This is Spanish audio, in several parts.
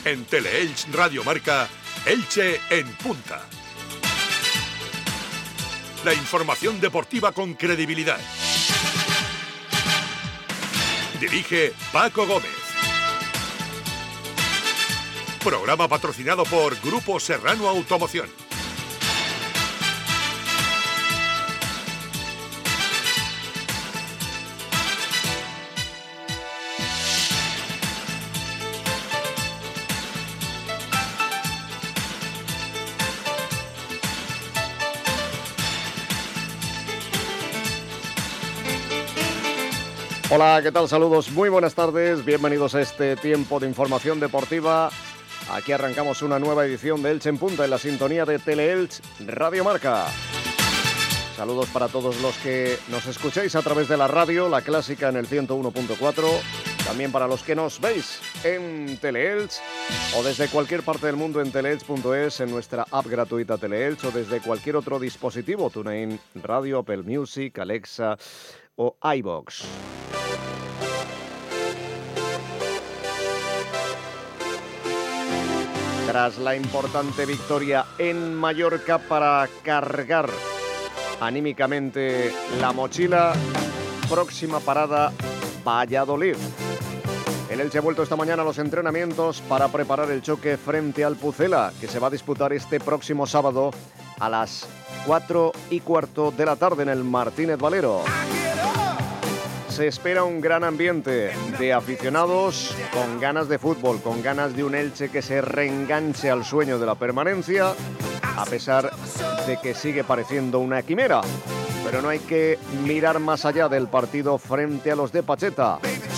En Teleelch Radio Marca, Elche en punta. La información deportiva con credibilidad. Dirige Paco Gómez. Programa patrocinado por Grupo Serrano Automoción. Hola, ¿qué tal? Saludos, muy buenas tardes, bienvenidos a este tiempo de información deportiva. Aquí arrancamos una nueva edición de Elche en Punta en la sintonía de Teleelch Radio Marca. Saludos para todos los que nos escucháis a través de la radio, la clásica en el 101.4. También para los que nos veis en Teleelch o desde cualquier parte del mundo en teleelch.es, en nuestra app gratuita Teleelch o desde cualquier otro dispositivo, TuneIn Radio, Apple Music, Alexa o iVoox. Tras la importante victoria en Mallorca para cargar anímicamente la mochila, próxima parada Valladolid. El Elche ha vuelto esta mañana a los entrenamientos para preparar el choque frente al Pucela, que se va a disputar este próximo sábado a las 4:15 de la tarde en el Martínez Valero. Se espera un gran ambiente de aficionados con ganas de fútbol, con ganas de un Elche que se reenganche al sueño de la permanencia, a pesar de que sigue pareciendo una quimera. Pero no hay que mirar más allá del partido frente a los de Pacheta.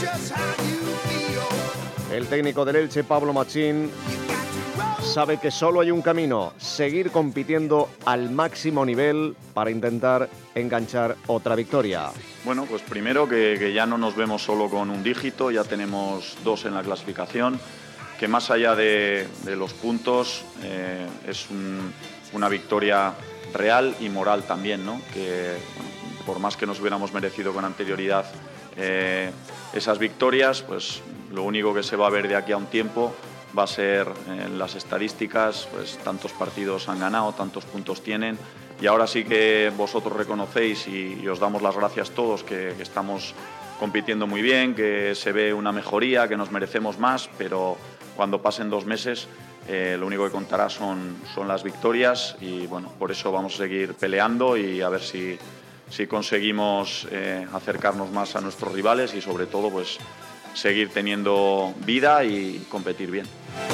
El técnico del Elche, Pablo Machín, sabe que solo hay un camino: seguir compitiendo al máximo nivel para intentar enganchar otra victoria. Bueno, pues primero que ya no nos vemos solo con un dígito, ya tenemos 2 en la clasificación, que más allá de los puntos es una victoria real y moral también, ¿no? Que bueno, por más que nos hubiéramos merecido con anterioridad esas victorias, pues lo único que se va a ver de aquí a un tiempo va a ser en las estadísticas, pues tantos partidos han ganado, tantos puntos tienen. Y ahora sí que vosotros reconocéis y os damos las gracias todos que estamos compitiendo muy bien, que se ve una mejoría, que nos merecemos más, pero cuando pasen 2 meses lo único que contará son las victorias y bueno, por eso vamos a seguir peleando y a ver si conseguimos acercarnos más a nuestros rivales y sobre todo pues seguir teniendo vida y competir bien.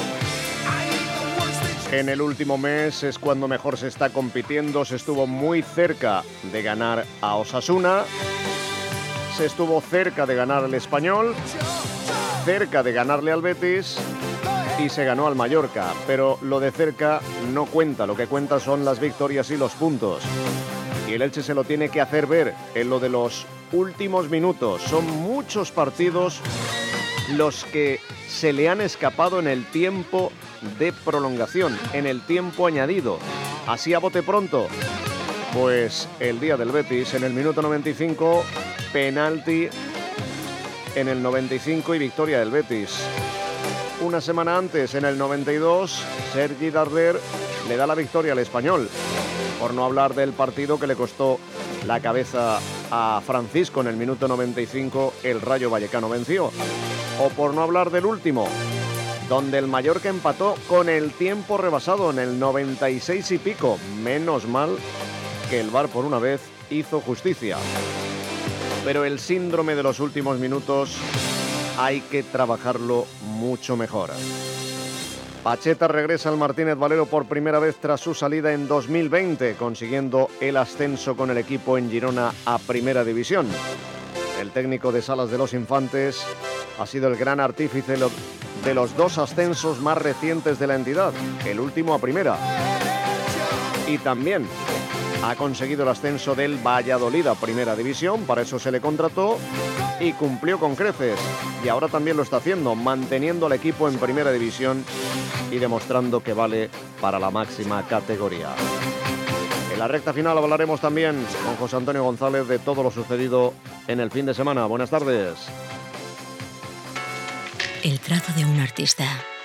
En el último mes es cuando mejor se está compitiendo. Se estuvo muy cerca de ganar a Osasuna, se estuvo cerca de ganar al Español, cerca de ganarle al Betis y se ganó al Mallorca. Pero lo de cerca no cuenta, lo que cuenta son las victorias y los puntos. Y el Elche se lo tiene que hacer ver en lo de los últimos minutos. Son muchos partidos los que se le han escapado en el tiempo de prolongación, en el tiempo añadido. Así a bote pronto, pues el día del Betis, en el minuto 95, penalti en el 95 y victoria del Betis. Una semana antes, en el 92, Sergi Darder le da la victoria al Español. Por no hablar del partido que le costó la cabeza a Francisco en el minuto 95, el Rayo Vallecano venció. O por no hablar del último, donde el Mallorca empató con el tiempo rebasado en el 96 y pico. Menos mal que el VAR por una vez hizo justicia. Pero el síndrome de los últimos minutos hay que trabajarlo mucho mejor. Pacheta regresa al Martínez Valero por primera vez tras su salida en 2020, consiguiendo el ascenso con el equipo en Girona a Primera División. El técnico de Salas de los Infantes ha sido el gran artífice de los 2 ascensos más recientes de la entidad, el último a Primera. Y también ha conseguido el ascenso del Valladolid a Primera División, para eso se le contrató y cumplió con creces. Y ahora también lo está haciendo, manteniendo al equipo en Primera División y demostrando que vale para la máxima categoría. En la recta final hablaremos también con José Antonio González de todo lo sucedido en el fin de semana. Buenas tardes. El trazo de un artista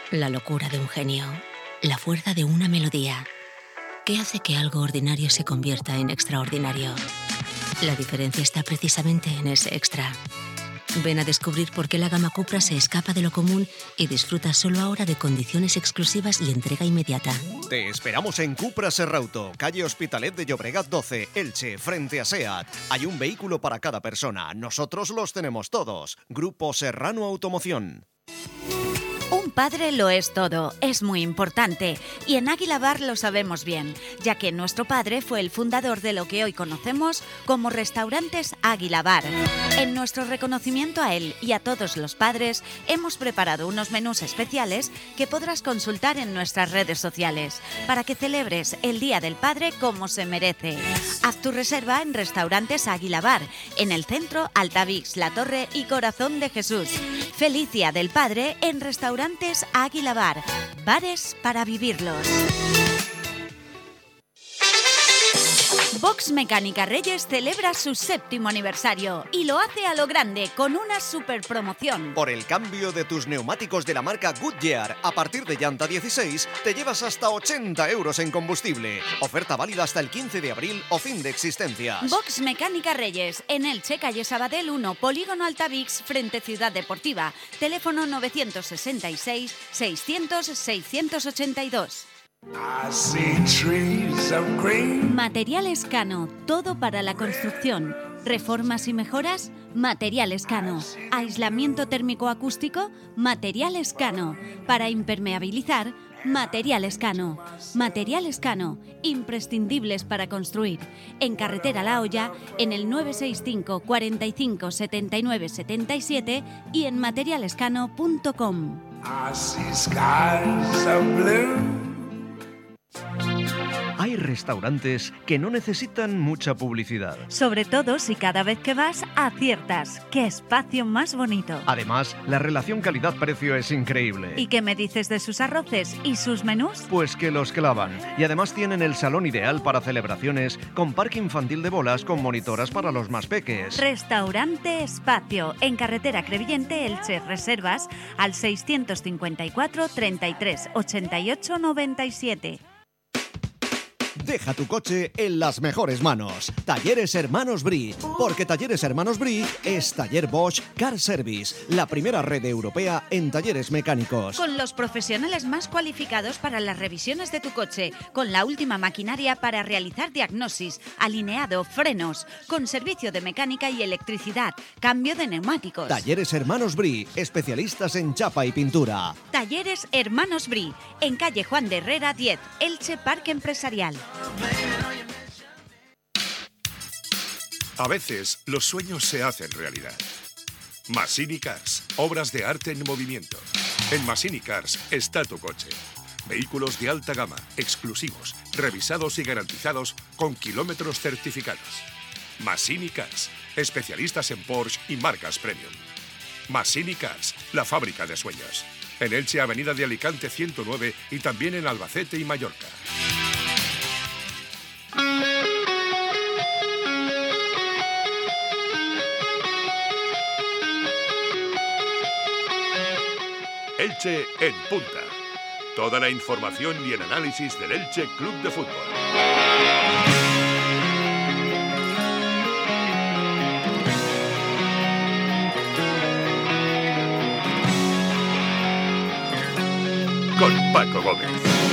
La locura de un genio, la fuerza de una melodía. ¿Qué hace que algo ordinario se convierta en extraordinario? La diferencia está precisamente en ese extra. Ven a descubrir por qué la gama Cupra se escapa de lo común y disfruta solo ahora de condiciones exclusivas y entrega inmediata. Te esperamos en Cupra Serrauto, calle Hospitalet de Llobregat 12, Elche, frente a SEAT. Hay un vehículo para cada persona. Nosotros los tenemos todos. Grupo Serrano Automoción. Un padre lo es todo, es muy importante, y en Águila Bar lo sabemos bien, ya que nuestro padre fue el fundador de lo que hoy conocemos como Restaurantes Águila Bar. En nuestro reconocimiento a él y a todos los padres, hemos preparado unos menús especiales que podrás consultar en nuestras redes sociales, para que celebres el Día del Padre como se merece. Haz tu reserva en Restaurantes Águila Bar, en el centro, Altavix, La Torre y Corazón de Jesús. Feliz Día del Padre en Restaurantes Águila Bar. Bares para vivirlos. Box Mecánica Reyes celebra su 7º aniversario y lo hace a lo grande con una super promoción. Por el cambio de tus neumáticos de la marca Goodyear, a partir de llanta 16, te llevas hasta 80 euros en combustible. Oferta válida hasta el 15 de abril o fin de existencias. Box Mecánica Reyes, en Elche, calle Sabadell 1, Polígono Altavix, frente Ciudad Deportiva. Teléfono 966 600 682. Materiales Cano, todo para la construcción. Reformas y mejoras, Materiales Cano. Aislamiento térmico acústico, Materiales Cano. Para impermeabilizar, Materiales Cano. Materiales Cano, imprescindibles para construir. En Carretera La Hoya, en el 965 45 79 77 y en materialescano.com. Hay restaurantes que no necesitan mucha publicidad. Sobre todo si cada vez que vas aciertas. ¡Qué espacio más bonito! Además, la relación calidad-precio es increíble. ¿Y qué me dices de sus arroces y sus menús? Pues que los clavan. Y además tienen el salón ideal para celebraciones, con parque infantil de bolas con monitoras para los más peques. Restaurante Espacio, en Carretera Crevillente, Elche. Reservas al 654 33 88 97. Deja tu coche en las mejores manos. Talleres Hermanos Brie, porque Talleres Hermanos Brie es Taller Bosch Car Service, la primera red europea en talleres mecánicos. Con los profesionales más cualificados para las revisiones de tu coche, con la última maquinaria para realizar diagnosis, alineado, frenos, con servicio de mecánica y electricidad, cambio de neumáticos. Talleres Hermanos Brie, especialistas en chapa y pintura. Talleres Hermanos Brie, en calle Juan de Herrera 10, Elche Parque Empresarial. A veces los sueños se hacen realidad. Massini Cars, obras de arte en movimiento. En Massini Cars está tu coche. Vehículos de alta gama, exclusivos, revisados y garantizados con kilómetros certificados. Massini Cars, especialistas en Porsche y marcas premium. Massini Cars, la fábrica de sueños. En Elche, Avenida de Alicante 109 y también en Albacete y Mallorca. Elche en punta. Toda la información y el análisis del Elche Club de Fútbol. Con Paco Gómez.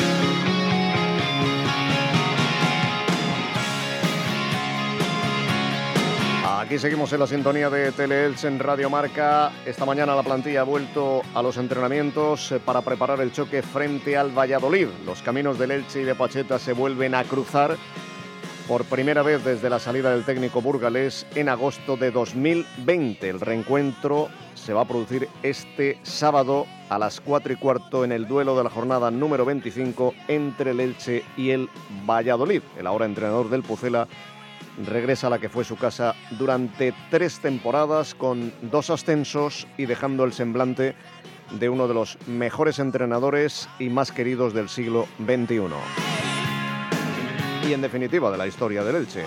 Aquí seguimos en la sintonía de Teleelche en Radio Marca. Esta mañana la plantilla ha vuelto a los entrenamientos para preparar el choque frente al Valladolid. Los caminos del Elche y de Pacheta se vuelven a cruzar por primera vez desde la salida del técnico burgalés en agosto de 2020. El reencuentro se va a producir este sábado a las 4:15 en el duelo de la jornada número 25 entre el Elche y el Valladolid. El ahora entrenador del Pucela regresa a la que fue su casa durante 3 temporadas con 2 ascensos y dejando el semblante de uno de los mejores entrenadores y más queridos del siglo XXI. Y en definitiva de la historia del Elche.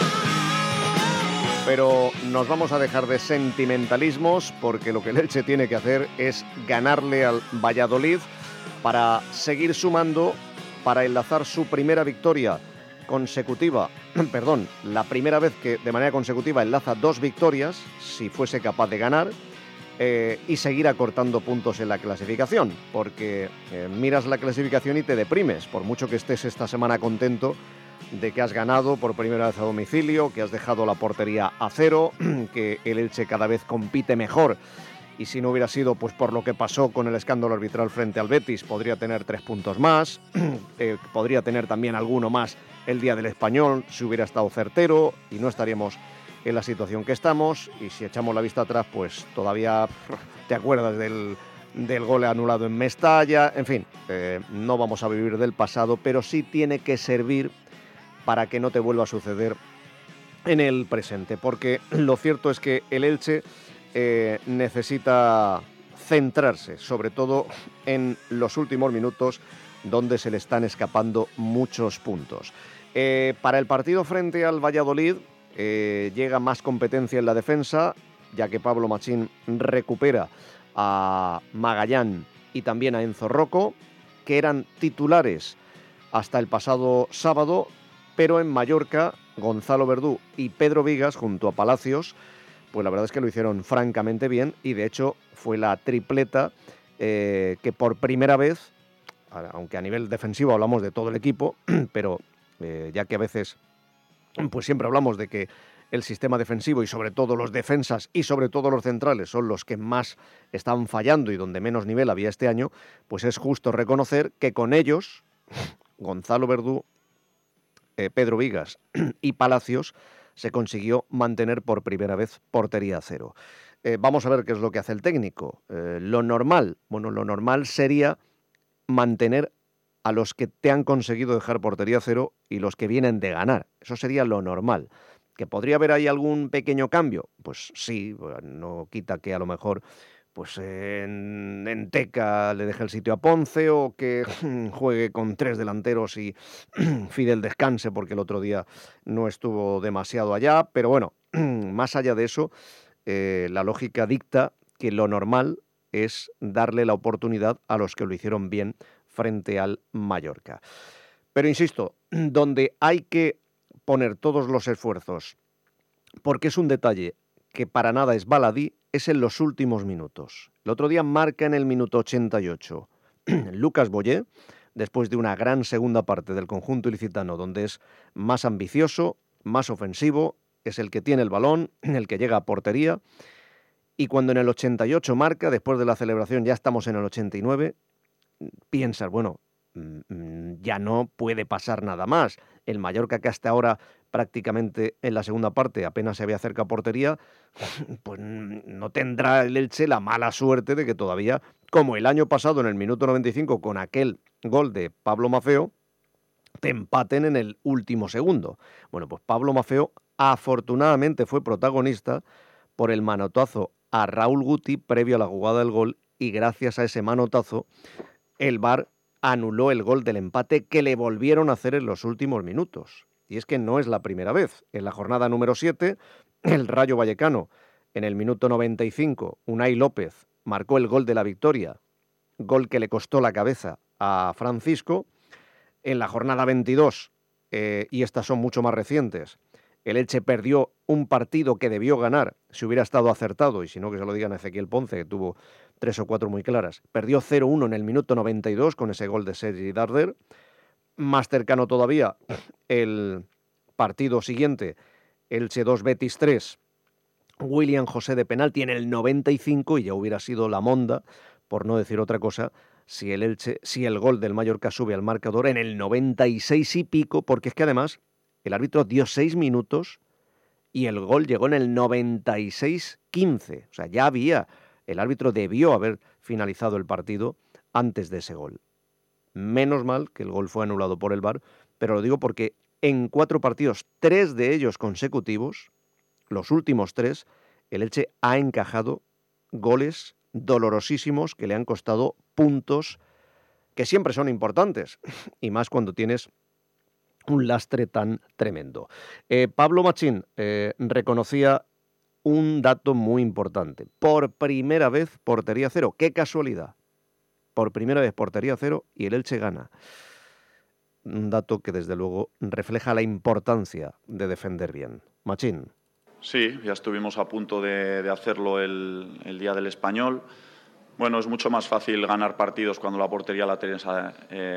Pero nos vamos a dejar de sentimentalismos porque lo que el Elche tiene que hacer es ganarle al Valladolid para seguir sumando, para enlazar su primera victoria consecutiva, la primera vez que de manera consecutiva enlaza 2 victorias, si fuese capaz de ganar, y seguir acortando puntos en la clasificación, porque miras la clasificación y te deprimes, por mucho que estés esta semana contento de que has ganado por primera vez a domicilio, que has dejado la portería a 0, que el Elche cada vez compite mejor, y si no hubiera sido pues por lo que pasó con el escándalo arbitral frente al Betis, podría tener 3 puntos más, podría tener también alguno más el día del Español, si hubiera estado certero, y no estaríamos en la situación que estamos. Y si echamos la vista atrás, pues todavía te acuerdas del gol anulado en Mestalla. En fin, no vamos a vivir del pasado, pero sí tiene que servir para que no te vuelva a suceder en el presente, porque lo cierto es que el Elche necesita centrarse, sobre todo en los últimos minutos, donde se le están escapando muchos puntos. Para el partido frente al Valladolid, llega más competencia en la defensa, ya que Pablo Machín recupera a Magallán y también a Enzo Rocco, que eran titulares hasta el pasado sábado, pero en Mallorca, Gonzalo Verdú y Pedro Vigas, junto a Palacios, pues la verdad es que lo hicieron francamente bien, y de hecho fue la tripleta que por primera vez, aunque a nivel defensivo hablamos de todo el equipo, pero ya que a veces pues siempre hablamos de que el sistema defensivo y sobre todo los defensas y sobre todo los centrales son los que más están fallando y donde menos nivel había este año, pues es justo reconocer que con ellos, Gonzalo Verdú, Pedro Vigas y Palacios, se consiguió mantener por primera vez portería a 0. Vamos a ver qué es lo que hace el técnico. Lo normal sería mantener a los que te han conseguido dejar portería a 0 y los que vienen de ganar. Eso sería lo normal. ¿Que podría haber ahí algún pequeño cambio? Pues sí, no quita que a lo mejor pues en Teca le deje el sitio a Ponce, o que juegue con 3 delanteros y Fidel descanse porque el otro día no estuvo demasiado allá. Pero bueno, más allá de eso, la lógica dicta que lo normal es darle la oportunidad a los que lo hicieron bien frente al Mallorca. Pero insisto, donde hay que poner todos los esfuerzos, porque es un detalle que para nada es baladí, es en los últimos minutos. El otro día marca en el minuto 88 Lucas Boyé, después de una gran segunda parte del conjunto ilicitano, donde es más ambicioso, más ofensivo, es el que tiene el balón, el que llega a portería, y cuando en el 88 marca, después de la celebración ya estamos en el 89, piensas, bueno, ya no puede pasar nada más. El Mallorca, que hasta ahora prácticamente en la segunda parte apenas se había cerca a portería, pues no tendrá el Elche la mala suerte de que todavía, como el año pasado en el minuto 95 con aquel gol de Pablo Maffeo, te empaten en el último segundo. Bueno, pues Pablo Maffeo afortunadamente fue protagonista por el manotazo a Raúl Guti previo a la jugada del gol, y gracias a ese manotazo el VAR anuló el gol del empate que le volvieron a hacer en los últimos minutos. Y es que no es la primera vez. En la jornada número 7, el Rayo Vallecano, en el minuto 95, Unai López marcó el gol de la victoria, gol que le costó la cabeza a Francisco. En la jornada 22, y estas son mucho más recientes, el Elche perdió un partido que debió ganar si hubiera estado acertado, y si no que se lo digan a Ezequiel Ponce, que tuvo 3 o 4 muy claras. Perdió 0-1 en el minuto 92 con ese gol de Sergi Darder. Más cercano todavía, el partido siguiente, Elche 2, Betis 3, William José de penalti en el 95, y ya hubiera sido la monda, por no decir otra cosa, si el gol del Mallorca sube al marcador en el 96 y pico, porque es que además el árbitro dio 6 minutos y el gol llegó en el 96-15. O sea, el árbitro debió haber finalizado el partido antes de ese gol. Menos mal que el gol fue anulado por el VAR, pero lo digo porque en 4 partidos, 3 de ellos consecutivos, los últimos 3, el Elche ha encajado goles dolorosísimos que le han costado puntos que siempre son importantes, y más cuando tienes un lastre tan tremendo. Pablo Machín reconocía un dato muy importante. Por primera vez, portería 0. ¡Qué casualidad! por primera vez portería cero y el Elche gana. Un dato que desde luego refleja la importancia de defender bien. Machín. Sí, ya estuvimos a punto de hacerlo el día del Español. Bueno, es mucho más fácil ganar partidos cuando la portería la tienes a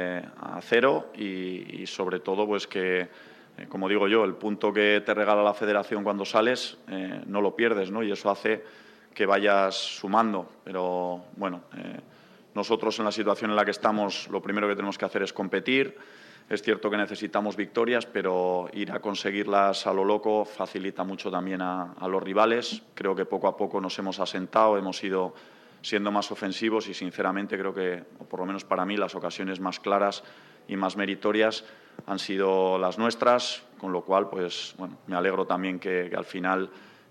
cero y sobre todo pues que, como digo yo, el punto que te regala la federación cuando sales no lo pierdes, ¿no? Y eso hace que vayas sumando. Pero bueno, nosotros en la situación en la que estamos lo primero que tenemos que hacer es competir. Es cierto que necesitamos victorias, pero ir a conseguirlas a lo loco facilita mucho también a los rivales. Creo que poco a poco nos hemos asentado, hemos ido siendo más ofensivos y sinceramente creo que, o por lo menos para mí, las ocasiones más claras y más meritorias han sido las nuestras, con lo cual pues bueno, me alegro también que al final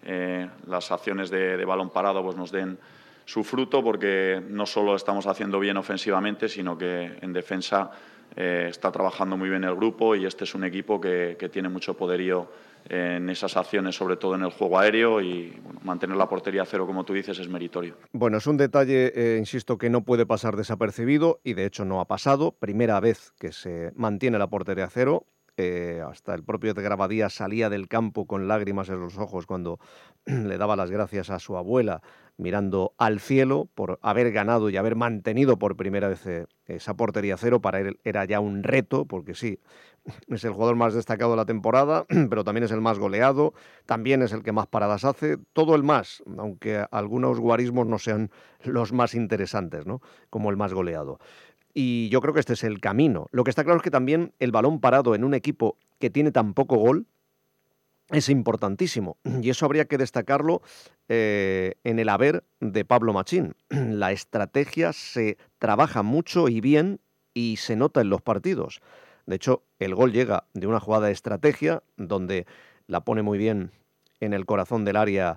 las acciones de balón parado pues nos den su fruto, porque no solo estamos haciendo bien ofensivamente, sino que en defensa está trabajando muy bien el grupo y este es un equipo que tiene mucho poderío en esas acciones, sobre todo en el juego aéreo, y bueno, mantener la portería a cero, como tú dices, es meritorio. Bueno, es un detalle, insisto, que no puede pasar desapercibido y de hecho no ha pasado. Primera vez que se mantiene la portería a cero. Hasta el propio de Grabadía salía del campo con lágrimas en los ojos cuando le daba las gracias a su abuela, mirando al cielo por haber ganado y haber mantenido por primera vez esa portería a cero. Para él era ya un reto, porque sí, es el jugador más destacado de la temporada, pero también es el más goleado, también es el que más paradas hace, todo el más, aunque algunos guarismos no sean los más interesantes, ¿no? Como el más goleado. Y yo creo que este es el camino. Lo que está claro es que también el balón parado en un equipo que tiene tan poco gol es importantísimo. Y eso habría que destacarlo en el haber de Pablo Machín. La estrategia se trabaja mucho y bien y se nota en los partidos. De hecho, el gol llega de una jugada de estrategia donde la pone muy bien en el corazón del área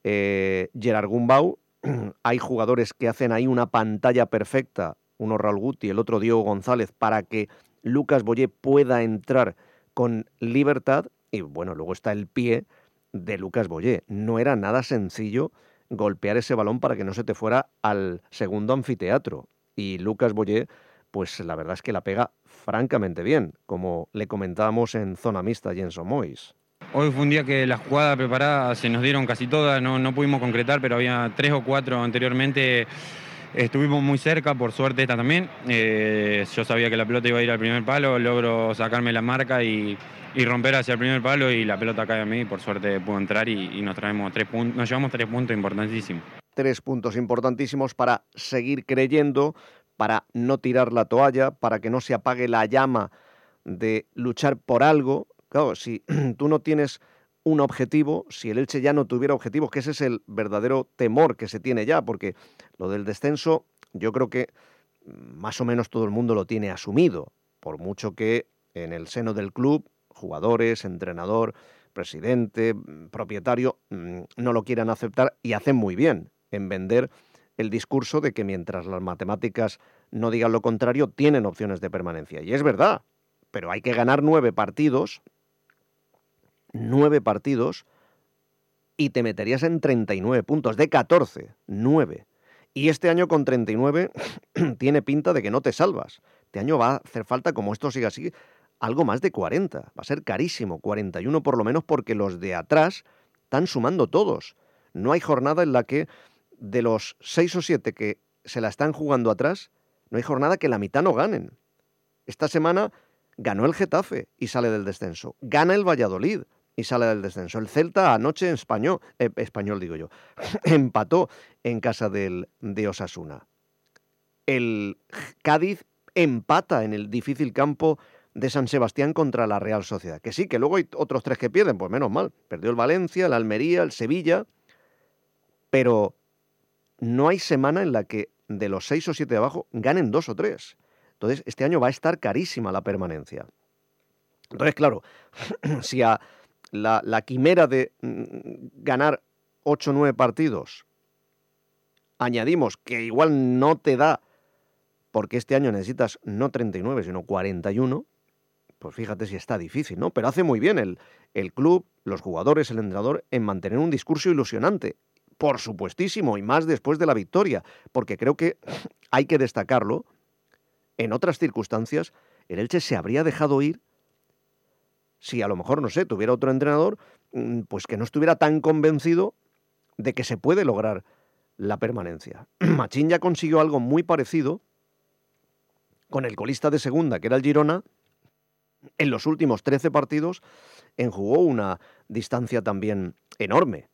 Gerard Gumbau. Hay jugadores que hacen ahí una pantalla perfecta, uno Raúl Guti, el otro Diego González, para que Lucas Boyé pueda entrar con libertad. Y bueno, luego está el pie de Lucas Boyé. No era nada sencillo golpear ese balón para que no se te fuera al segundo anfiteatro. Y Lucas Boyé, pues la verdad es que la pega francamente bien, como le comentábamos en Zona Mixta y en Somois. Hoy fue un día que las jugadas preparadas se nos dieron casi todas, no pudimos concretar, pero había 3 o 4 anteriormente. Estuvimos muy cerca, por suerte esta también. Yo sabía que la pelota iba a ir al primer palo, logro sacarme la marca y romper hacia el primer palo y la pelota cae a mí. Por suerte pudo entrar y nos traemos 3 puntos. Nos llevamos 3 puntos importantísimos. 3 puntos importantísimos para seguir creyendo, para no tirar la toalla, para que no se apague la llama de luchar por algo. Claro, si tú no tienes un objetivo, si el Elche ya no tuviera objetivos, que ese es el verdadero temor que se tiene ya, porque lo del descenso yo creo que más o menos todo el mundo lo tiene asumido, por mucho que en el seno del club, jugadores, entrenador, presidente, propietario, no lo quieran aceptar y hacen muy bien en vender el discurso de que mientras las matemáticas no digan lo contrario, tienen opciones de permanencia. Y es verdad, pero hay que ganar 9 partidos, y te meterías en 39 puntos, de 14, 9. Y este año con 39 tiene pinta de que no te salvas. Este año va a hacer falta, como esto siga así, algo más de 40. Va a ser carísimo, 41 por lo menos, porque los de atrás están sumando todos. No hay jornada en la que de los 6 o 7 que se la están jugando atrás, no hay jornada que la mitad no ganen. Esta semana ganó el Getafe y sale del descenso. Gana el Valladolid y sale del descenso. El Celta anoche en español digo yo, empató en casa de Osasuna. El Cádiz empata en el difícil campo de San Sebastián contra la Real Sociedad. Que sí, que luego hay otros 3 que pierden, pues menos mal. Perdió el Valencia, el Almería, el Sevilla, pero no hay semana en la que de los 6 o 7 de abajo ganen 2 o 3. Entonces, este año va a estar carísima la permanencia. Entonces, claro, si a la quimera de ganar 8 o 9 partidos añadimos que igual no te da, porque este año necesitas no 39, sino 41, pues fíjate si está difícil, ¿no? Pero hace muy bien el club, los jugadores, el entrenador, en mantener un discurso ilusionante. por supuestísimo, y más después de la victoria, porque creo que hay que destacarlo. En otras circunstancias, el Elche se habría dejado ir si a lo mejor, no sé, tuviera otro entrenador, pues que no estuviera tan convencido de que se puede lograr la permanencia. Machín ya consiguió algo muy parecido con el colista de segunda, que era el Girona. En los últimos 13 partidos enjugó una distancia también enorme.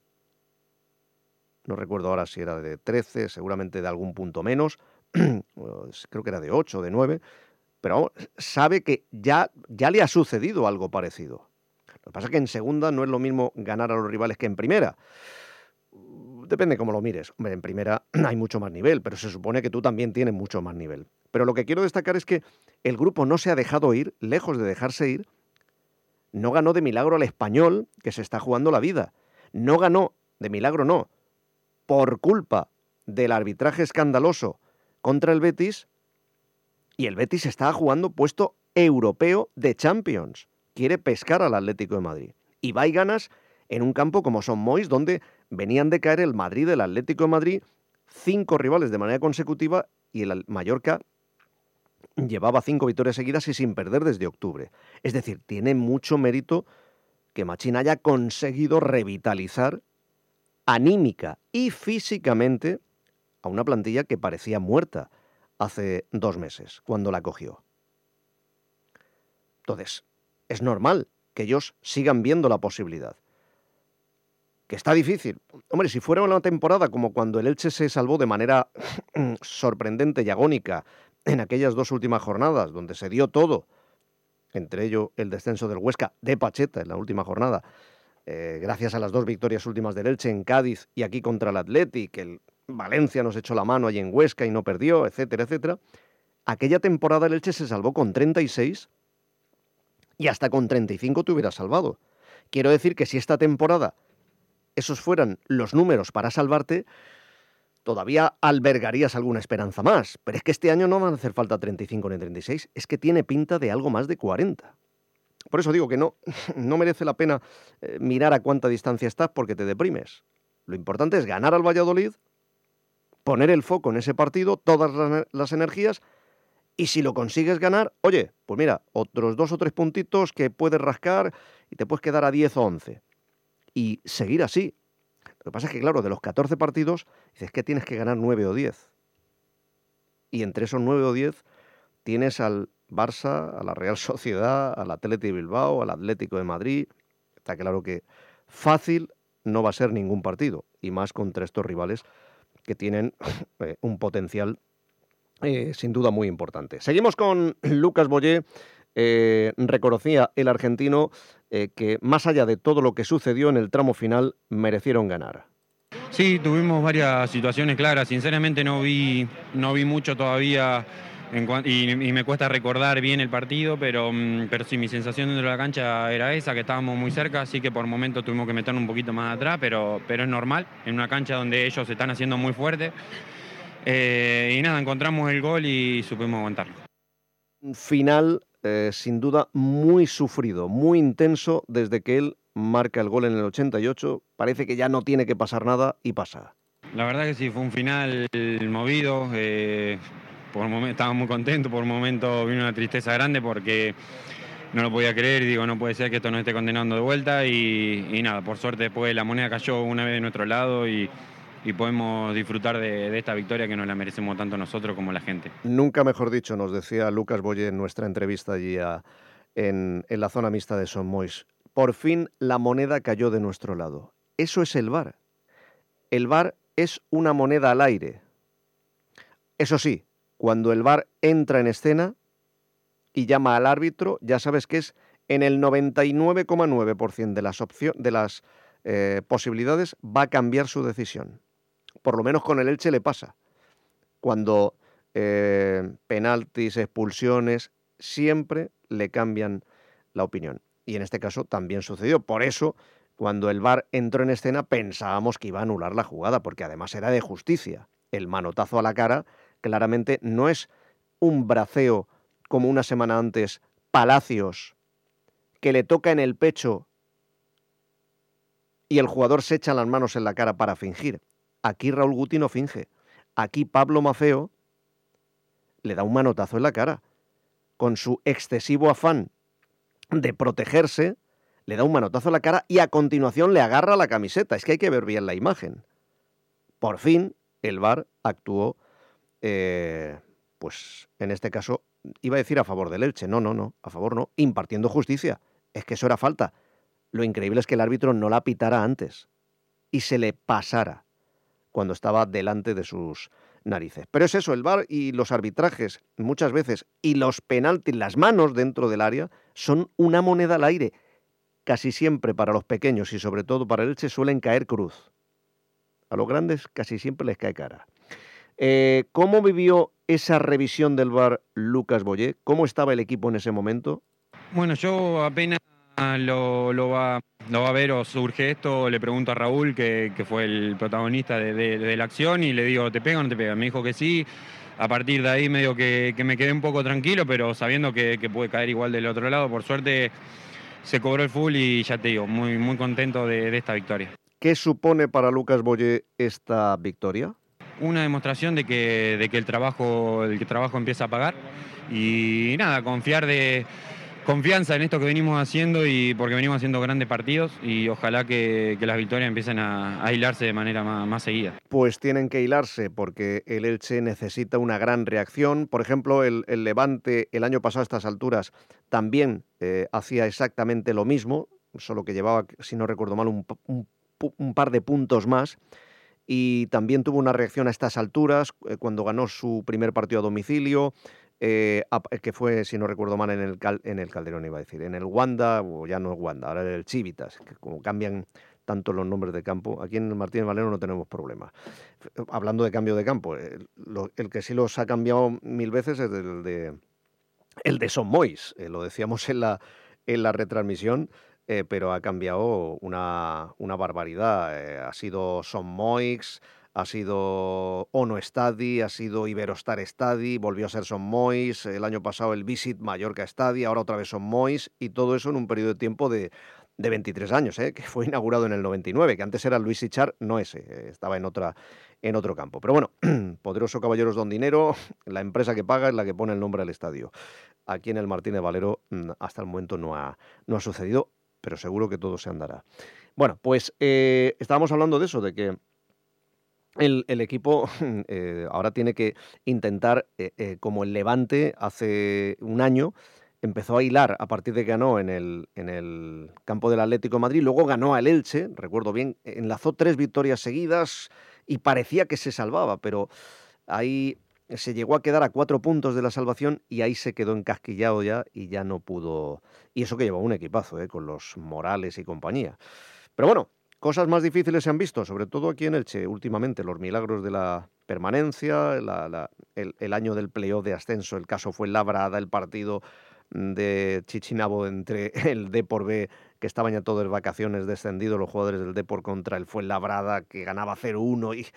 No recuerdo ahora si era de 13, seguramente de algún punto menos. Creo que era de 8 o de 9. Pero vamos, sabe que ya le ha sucedido algo parecido. Lo que pasa es que en segunda no es lo mismo ganar a los rivales que en primera. Depende cómo lo mires. Hombre, en primera hay mucho más nivel, pero se supone que tú también tienes mucho más nivel. Pero lo que quiero destacar es que el grupo no se ha dejado ir, lejos de dejarse ir. No ganó de milagro al Español, que se está jugando la vida. No ganó, de milagro no, por culpa del arbitraje escandaloso contra el Betis, y el Betis está jugando puesto europeo de Champions. Quiere pescar al Atlético de Madrid. Y va y ganas en un campo como Son Moix, donde venían de caer el Madrid, el Atlético de Madrid, 5 rivales de manera consecutiva, y el Mallorca llevaba 5 victorias seguidas y sin perder desde octubre. Es decir, tiene mucho mérito que Machín haya conseguido revitalizar anímica y físicamente a una plantilla que parecía muerta hace 2 meses, cuando la cogió. Entonces, es normal que ellos sigan viendo la posibilidad. Que está difícil. Hombre, si fuera una temporada como cuando el Elche se salvó de manera sorprendente y agónica en aquellas 2 últimas jornadas, donde se dio todo, entre ello el descenso del Huesca de Pacheta en la última jornada, gracias a las 2 victorias últimas del Elche en Cádiz y aquí contra el Athletic, que el Valencia nos echó la mano allí en Huesca y no perdió, etcétera, etcétera. Aquella temporada el Elche se salvó con 36 y hasta con 35 te hubiera salvado. Quiero decir que si esta temporada esos fueran los números para salvarte, todavía albergarías alguna esperanza más. Pero es que este año no van a hacer falta 35 ni 36, es que tiene pinta de algo más de 40. Por eso digo que no merece la pena mirar a cuánta distancia estás, porque te deprimes. Lo importante es ganar al Valladolid, poner el foco en ese partido, todas las energías, y si lo consigues ganar, oye, pues mira, otros 2 o 3 puntitos que puedes rascar y te puedes quedar a 10 o 11. Y seguir así. Lo que pasa es que, claro, de los 14 partidos, dices que tienes que ganar 9 o 10. Y entre esos 9 o 10 tienes al Barça, a la Real Sociedad, al Athletic de Bilbao, al Atlético de Madrid. Está claro que fácil no va a ser ningún partido, y más contra estos rivales que tienen un potencial sin duda muy importante. Seguimos con Lucas Boyé. Reconocía el argentino que más allá de todo lo que sucedió en el tramo final, merecieron ganar. Sí, tuvimos varias situaciones claras. Sinceramente no vi mucho todavía y me cuesta recordar bien el partido, pero sí, mi sensación dentro de la cancha era esa, que estábamos muy cerca, así que por momentos tuvimos que meternos un poquito más atrás, pero es normal, en una cancha donde ellos se están haciendo muy fuertes. Y nada, encontramos el gol y supimos aguantarlo. Final, sin duda, muy sufrido, muy intenso, desde que él marca el gol en el 88. Parece que ya no tiene que pasar nada y pasa. La verdad que sí, fue un final movido. Por momento estaba muy contento, por un momento vino una tristeza grande porque no lo podía creer y digo, no puede ser que esto nos esté condenando de vuelta y nada, por suerte después la moneda cayó una vez de nuestro lado y podemos disfrutar de esta victoria que nos la merecemos tanto nosotros como la gente. Nunca mejor dicho, nos decía Lucas Boyé en nuestra entrevista allí en la zona mixta de Son Moix. Por fin la moneda cayó de nuestro lado. Eso es el VAR. El VAR es una moneda al aire. Eso sí, cuando el VAR entra en escena y llama al árbitro, ya sabes que es en el 99,9% de las posibilidades va a cambiar su decisión. Por lo menos con el Elche le pasa. Cuando penaltis, expulsiones, siempre le cambian la opinión. Y en este caso también sucedió. Por eso, cuando el VAR entró en escena, pensábamos que iba a anular la jugada, porque además era de justicia. El manotazo a la cara claramente no es un braceo como una semana antes Palacios, que le toca en el pecho y el jugador se echa las manos en la cara para fingir. Aquí Raúl Guti no finge. Aquí Pablo Maceo le da un manotazo en la cara. Con su excesivo afán de protegerse, le da un manotazo en la cara y a continuación le agarra la camiseta. Es que hay que ver bien la imagen. Por fin, el VAR actuó, pues en este caso, iba a decir a favor del Elche. No, a favor no, impartiendo justicia. Es que eso era falta. Lo increíble es que el árbitro no la pitara antes y se le pasara cuando estaba delante de sus narices. Pero es eso, el VAR y los arbitrajes muchas veces y los penaltis, las manos dentro del área, son una moneda al aire. Casi siempre para los pequeños y sobre todo para el Elche suelen caer cruz. A los grandes casi siempre les cae cara. ¿Cómo vivió esa revisión del VAR Lucas Boyé? ¿Cómo estaba el equipo en ese momento? Bueno, yo apenas lo va a ver o surge esto, le pregunto a Raúl, que fue el protagonista de la acción, y le digo, ¿te pega o no te pega? Me dijo que sí. A partir de ahí medio que me quedé un poco tranquilo, pero sabiendo que puede caer igual del otro lado. Por suerte se cobró el full y ya te digo, muy, muy contento de esta victoria. ¿Qué supone para Lucas Boyé esta victoria? Una demostración de que el trabajo empieza a pagar y nada, confianza en esto que venimos haciendo, y porque venimos haciendo grandes partidos, y ojalá que las victorias empiecen a hilarse de manera más seguida. Pues tienen que hilarse porque el Elche necesita una gran reacción. Por ejemplo, el Levante el año pasado a estas alturas también hacía exactamente lo mismo, solo que llevaba, si no recuerdo mal, un par de puntos más. Y también tuvo una reacción a estas alturas cuando ganó su primer partido a domicilio, que fue, si no recuerdo mal, en el Calderón, iba a decir, en el Wanda, o ya no es Wanda, ahora es el Chivitas, que como cambian tanto los nombres de campo, aquí en el Martínez Valero no tenemos problema. Hablando de cambio de campo, el que sí los ha cambiado 1000 veces es el de Son Mois, lo decíamos en la retransmisión. Pero ha cambiado una barbaridad. Ha sido Son Moix, ha sido Ono Stadi, ha sido Iberostar Stadi, volvió a ser Son Moix, el año pasado el Visit Mallorca Stadi, ahora otra vez Son Moix, y todo eso en un periodo de tiempo de 23 años, que fue inaugurado en el 99, que antes era Luis Ichar, no ese, estaba en otro campo. Pero bueno, poderoso caballeros don dinero, la empresa que paga es la que pone el nombre al estadio. Aquí en el Martínez Valero hasta el momento no ha sucedido, pero seguro que todo se andará. Bueno, pues estábamos hablando de eso, de que el equipo ahora tiene que intentar, como el Levante hace un año, empezó a hilar a partir de que ganó en el campo del Atlético de Madrid, luego ganó al Elche, recuerdo bien, enlazó 3 victorias seguidas y parecía que se salvaba, pero ahí se llegó a quedar a 4 puntos de la salvación y ahí se quedó encasquillado ya y ya no pudo. Y eso que llevaba un equipazo, con los Morales y compañía. Pero bueno, cosas más difíciles se han visto, sobre todo aquí en Elche últimamente, los milagros de la permanencia, el año del playoff de ascenso, el caso Fuenlabrada, el partido de Chichinabo entre el Depor B, que estaban ya todos de vacaciones, descendidos los jugadores del Depor, contra el Fuenlabrada, que ganaba 0-1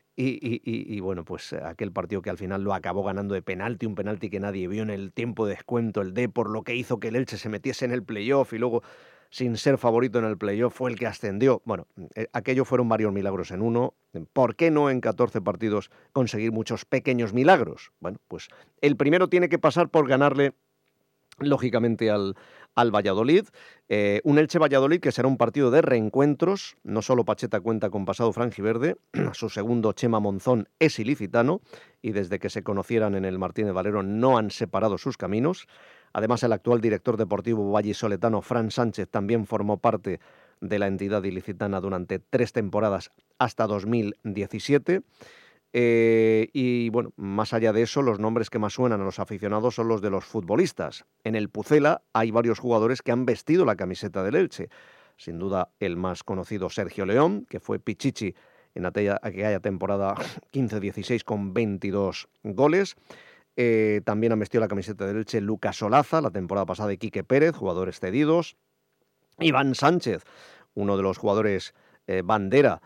y bueno, pues aquel partido que al final lo acabó ganando de penalti, un penalti que nadie vio en el tiempo de descuento, el Depor, lo que hizo que el Elche se metiese en el playoff y luego, sin ser favorito en el playoff, fue el que ascendió. Bueno, aquello fueron varios milagros en uno. ¿Por qué no en 14 partidos conseguir muchos pequeños milagros? Bueno, pues el primero tiene que pasar por ganarle, lógicamente, al Valladolid, un Elche-Valladolid que será un partido de reencuentros. No solo Pacheta cuenta con pasado franjiverde, su segundo, Chema Monzón, es ilicitano y desde que se conocieran en el Martínez Valero no han separado sus caminos. Además, el actual director deportivo vallisoletano, Fran Sánchez, también formó parte de la entidad ilicitana durante 3 temporadas hasta 2017. Y bueno, más allá de eso, los nombres que más suenan a los aficionados son los de los futbolistas. En el Pucela hay varios jugadores que han vestido la camiseta del Elche. Sin duda, el más conocido, Sergio León, que fue Pichichi en aquella temporada 15-16 con 22 goles. También han vestido la camiseta del Elche Lucas Olaza, la temporada pasada, y Quique Pérez, jugadores cedidos. Iván Sánchez, uno de los jugadores bandera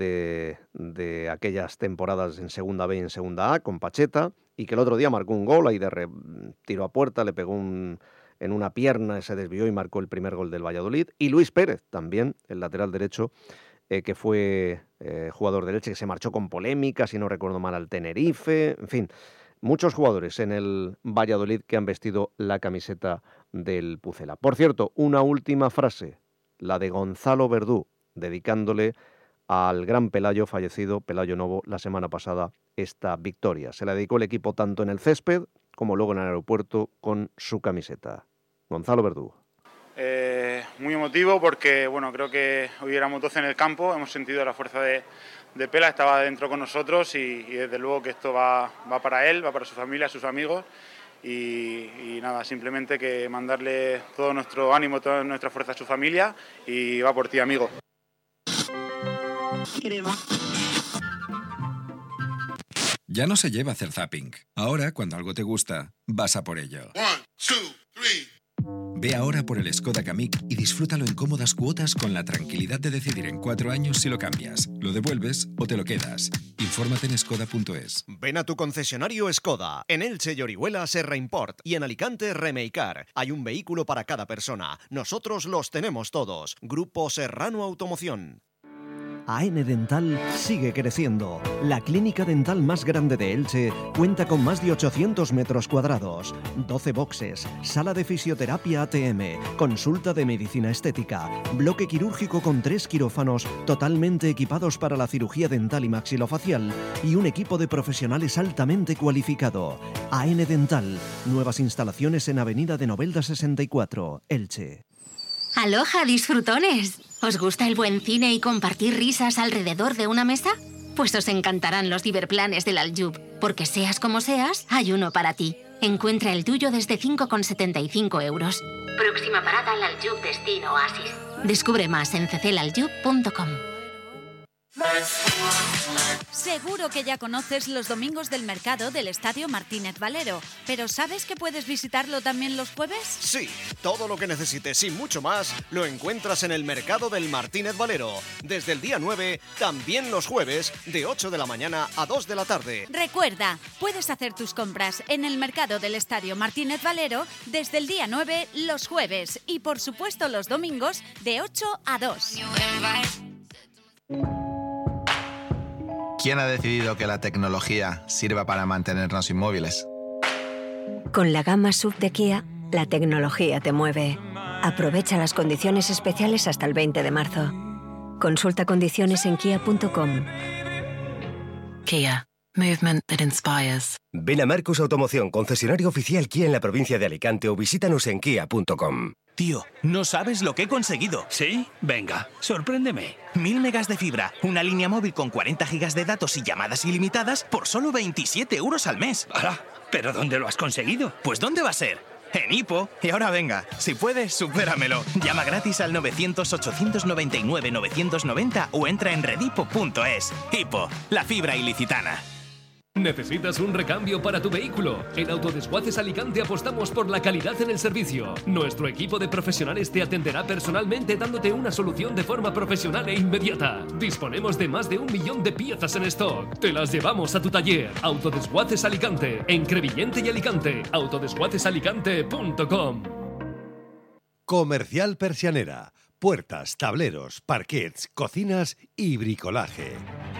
de aquellas temporadas en Segunda B y en Segunda A con Pacheta, y que el otro día marcó un gol ahí de tiro a puerta, le pegó en una pierna, se desvió y marcó el primer gol del Valladolid. Y Luis Pérez, también el lateral derecho, que fue jugador del Elche, que se marchó con polémica, si no recuerdo mal, al Tenerife, en fin, muchos jugadores en el Valladolid que han vestido la camiseta del Pucela. Por cierto, una última frase, la de Gonzalo Verdú, dedicándole al gran Pelayo fallecido, Pelayo Novo, la semana pasada, esta victoria. Se la dedicó el equipo tanto en el césped como luego en el aeropuerto con su camiseta. Gonzalo Verdú. Muy emotivo porque bueno, creo que hoy éramos 12 en el campo, hemos sentido la fuerza de Pela, estaba dentro con nosotros y desde luego que esto va para él, va para su familia, sus amigos y nada, simplemente que mandarle todo nuestro ánimo, toda nuestra fuerza a su familia y va por ti, amigo. Ya no se lleva a hacer zapping. Ahora, cuando algo te gusta, vas a por ello. 1, 2, 3. Ve ahora por el Skoda Kamiq y disfrútalo en cómodas cuotas con la tranquilidad de decidir en 4 años si lo cambias, lo devuelves o te lo quedas. Infórmate en skoda.es. Ven a tu concesionario Skoda. En Elche y Orihuela Serra Import y en Alicante Remeicar. Hay un vehículo para cada persona. Nosotros los tenemos todos. Grupo Serrano Automoción. AN Dental sigue creciendo. La clínica dental más grande de Elche cuenta con más de 800 metros cuadrados, 12 boxes, sala de fisioterapia ATM, consulta de medicina estética, bloque quirúrgico con 3 quirófanos totalmente equipados para la cirugía dental y maxilofacial y un equipo de profesionales altamente cualificado. AN Dental, nuevas instalaciones en Avenida de Novelda 64, Elche. ¡Aloha, disfrutones! ¿Os gusta el buen cine y compartir risas alrededor de una mesa? Pues os encantarán los Diverplanes del Aljub, porque seas como seas, hay uno para ti. Encuentra el tuyo desde 5,75 €. Próxima parada al Aljub Destino Oasis. Descubre más en cclaljub.com. Seguro que ya conoces los domingos del mercado del Estadio Martínez Valero, pero ¿sabes que puedes visitarlo también los jueves? Sí, todo lo que necesites y mucho más lo encuentras en el mercado del Martínez Valero. Desde el día 9, también los jueves, de 8 de la mañana a 2 de la tarde. Recuerda, puedes hacer tus compras en el mercado del Estadio Martínez Valero desde el día 9 los jueves y por supuesto los domingos de 8 a 2. ¿Quién ha decidido que la tecnología sirva para mantenernos inmóviles? Con la gama SUV de Kia, la tecnología te mueve. Aprovecha las condiciones especiales hasta el 20 de marzo. Consulta condiciones en kia.com. Kia. Movement that inspires. Ven a Marcos Automoción, concesionario oficial Kia en la provincia de Alicante o visítanos en kia.com. Tío, no sabes lo que he conseguido. ¿Sí? Venga, sorpréndeme. 1000 megas de fibra, una línea móvil con 40 gigas de datos y llamadas ilimitadas por solo 27 € al mes. ¡Hala! ¿Pero dónde lo has conseguido? Pues ¿dónde va a ser? En Hipo. Y ahora venga, si puedes, supéramelo. Llama gratis al 900-899-990 o entra en redhipo.es. Hipo, la fibra ilicitana. ¿Necesitas un recambio para tu vehículo? En Autodesguaces Alicante apostamos por la calidad en el servicio. Nuestro equipo de profesionales te atenderá personalmente dándote una solución de forma profesional e inmediata. Disponemos de más de 1 millón de piezas en stock. Te las llevamos a tu taller. Autodesguaces Alicante, en Crevillente y Alicante. Autodesguacesalicante.com. Comercial Persianera. Puertas, tableros, parquets, cocinas y bricolaje.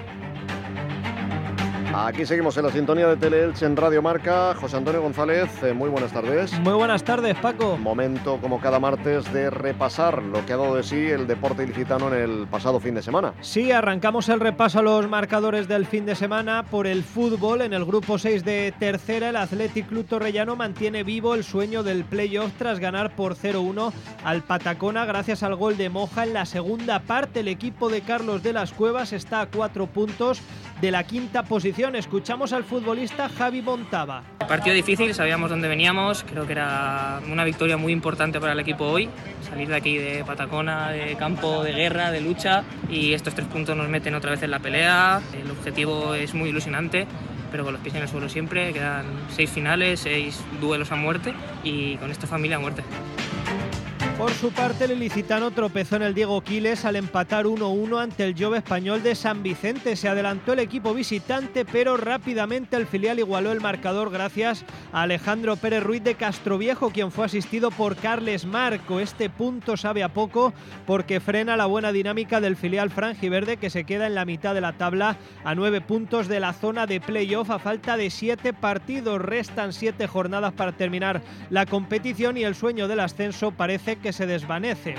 Aquí seguimos en la sintonía de Teleelche en Radio Marca. José Antonio González, muy buenas tardes. Muy buenas tardes, Paco. Momento, como cada martes, de repasar lo que ha dado de sí el deporte ilicitano en el pasado fin de semana. Sí, arrancamos el repaso a los marcadores del fin de semana por el fútbol. En el grupo 6 de tercera, el Athletic Club Torrellano mantiene vivo el sueño del playoff tras ganar por 0-1 al Patacona gracias al gol de Moja en la segunda parte. El equipo de Carlos de las Cuevas está a 4 puntos de la quinta posición. Escuchamos al futbolista Javi Montaba. Partido difícil, sabíamos dónde veníamos, creo que era una victoria muy importante para el equipo hoy, salir de aquí de Patacona, de campo de guerra, de lucha, y estos 3 puntos nos meten otra vez en la pelea. El objetivo es muy ilusionante, pero con los pies en el suelo siempre, quedan 6 finales, 6 duelos a muerte y con esta familia a muerte. Por su parte, el ilicitano tropezó en el Diego Quiles al empatar 1-1 ante el Jove Español de San Vicente. Se adelantó el equipo visitante, pero rápidamente el filial igualó el marcador gracias a Alejandro Pérez Ruiz de Castroviejo, quien fue asistido por Carles Marco. Este punto sabe a poco porque frena la buena dinámica del filial franjiverde, que se queda en la mitad de la tabla a 9 puntos de la zona de playoff a falta de 7 partidos. Restan 7 jornadas para terminar la competición y el sueño del ascenso parece que se desvanece.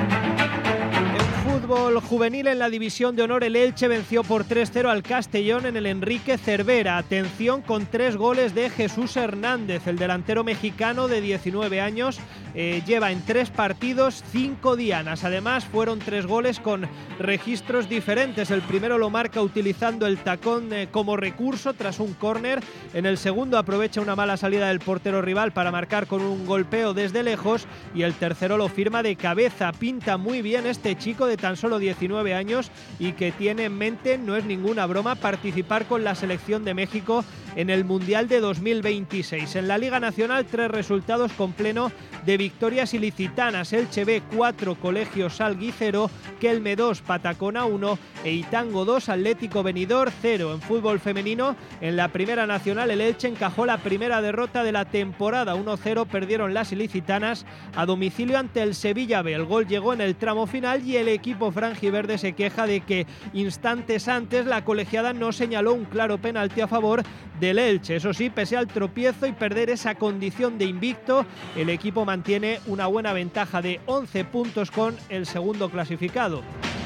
Fútbol juvenil, en la división de honor, el Elche venció por 3-0 al Castellón en el Enrique Cervera. Atención, con 3 goles de Jesús Hernández. El delantero mexicano de 19 años lleva en 3 partidos 5 dianas. Además, fueron 3 goles con registros diferentes. El primero lo marca utilizando el tacón como recurso tras un córner. En el segundo aprovecha una mala salida del portero rival para marcar con un golpeo desde lejos. Y el tercero lo firma de cabeza. Pinta muy bien este chico de tan solo 19 años y que tiene en mente, no es ninguna broma, participar con la selección de México en el Mundial de 2026. En la Liga Nacional, 3 resultados con pleno de victorias ilicitanas. Elche B 4, Colegio Salgui 0, Kelme 2, Patacona 1 e Itango 2, Atlético Benidorm 0. En fútbol femenino, en la Primera Nacional, el Elche encajó la primera derrota de la temporada. 1-0 perdieron las ilicitanas a domicilio ante el Sevilla B. El gol llegó en el tramo final y el equipo franjiverde se queja de que instantes antes la colegiada no señaló un claro penalti a favor del Elche. Eso sí, pese al tropiezo y perder esa condición de invicto, el equipo mantiene una buena ventaja de 11 puntos con el segundo clasificado.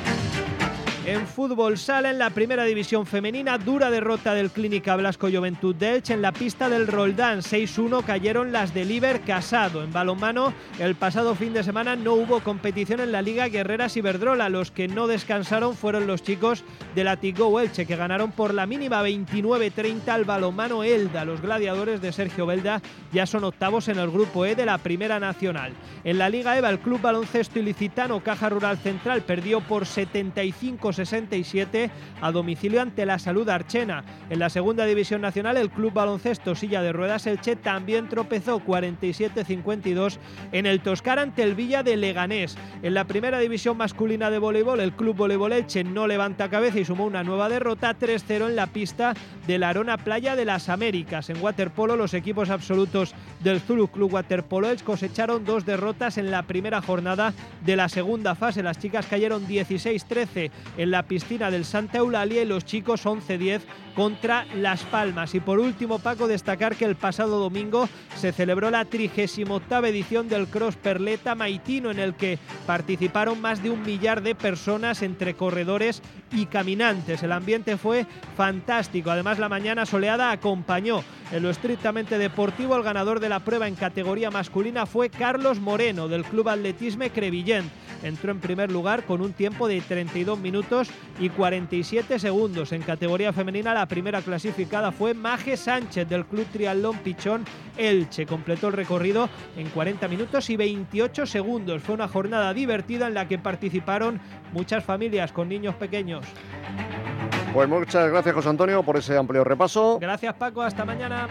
En fútbol sala, en la primera división femenina, dura derrota del Clínica Blasco Juventud de Elche en la pista del Roldán. 6-1 cayeron las de Liber Casado. En balonmano, el pasado fin de semana no hubo competición en la Liga Guerreras Iberdrola. Los que no descansaron fueron los chicos de la Tigó Elche, que ganaron por la mínima 29-30 al balonmano Elda. Los gladiadores de Sergio Belda ya son octavos en el grupo E de la Primera Nacional. En la Liga EVA, el Club Baloncesto Ilicitano Caja Rural Central perdió por 75-67 a domicilio ante la Salud Archena. En la segunda división nacional, el Club Baloncesto Silla de Ruedas Elche también tropezó 47-52 en el Toscar ante el Villa de Leganés. En la primera división masculina de voleibol, el Club Voleibol Elche no levanta cabeza y sumó una nueva derrota, 3-0 en la pista de la Arona Playa de las Américas. En waterpolo, los equipos absolutos del Zulu Club Waterpolo Elche cosecharon 2 derrotas en la primera jornada de la segunda fase. Las chicas cayeron 16-13 en la piscina del Santa Eulalia y los chicos 11-10 contra Las Palmas. Y por último, Paco, destacar que el pasado domingo se celebró la 38ª edición del Cross Perleta Maitino, en el que participaron más de 1 millar de personas entre corredores y caminantes. El ambiente fue fantástico. Además, la mañana soleada acompañó. En lo estrictamente deportivo, el ganador de la prueba en categoría masculina fue Carlos Moreno, del Club Atletisme Crevillent. Entró en primer lugar con un tiempo de 32 minutos y 47 segundos. En categoría femenina, la primera clasificada fue Maje Sánchez, del Club Triatlón Pichón Elche. Completó el recorrido en 40 minutos y 28 segundos. Fue una jornada divertida en la que participaron muchas familias con niños pequeños. Pues muchas gracias, José Antonio, por ese amplio repaso. Gracias, Paco. Hasta mañana.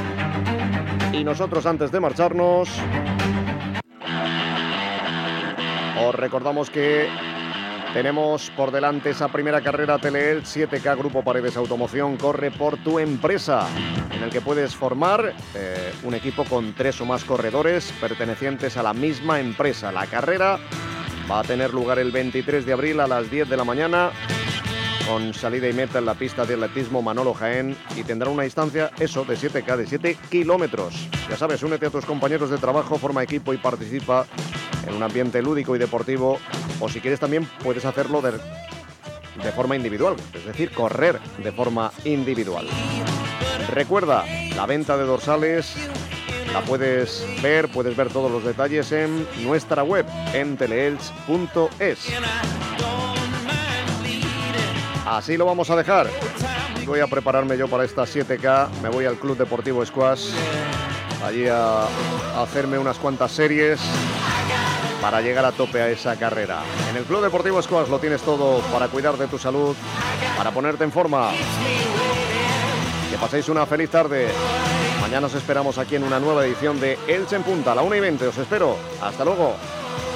Y nosotros, antes de marcharnos, os recordamos que tenemos por delante esa primera carrera Teleelch 7K Grupo Paredes Automoción Corre por tu empresa, en el que puedes formar un equipo con 3 o más corredores pertenecientes a la misma empresa. La carrera va a tener lugar el 23 de abril a las 10 de la mañana, con salida y meta en la pista de atletismo Manolo Jaén, y tendrá una distancia, de 7K, de 7 kilómetros. Ya sabes, únete a tus compañeros de trabajo, forma equipo y participa en un ambiente lúdico y deportivo, o si quieres también puedes hacerlo de forma individual, es decir, correr de forma individual. Recuerda, la venta de dorsales la puedes ver todos los detalles en nuestra web, en teleelch.es. Así lo vamos a dejar. Voy a prepararme yo para esta 7K, me voy al Club Deportivo Squash, allí a hacerme unas cuantas series para llegar a tope a esa carrera. En el Club Deportivo Squash lo tienes todo para cuidar de tu salud, para ponerte en forma. Que paséis una feliz tarde. Mañana os esperamos aquí en una nueva edición de Elche en Punta, a la 1:20. Os espero. Hasta luego.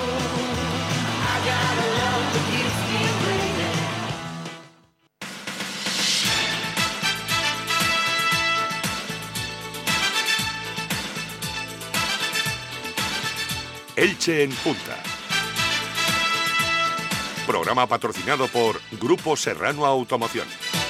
Elche en Punta. Programa patrocinado por Grupo Serrano Automoción.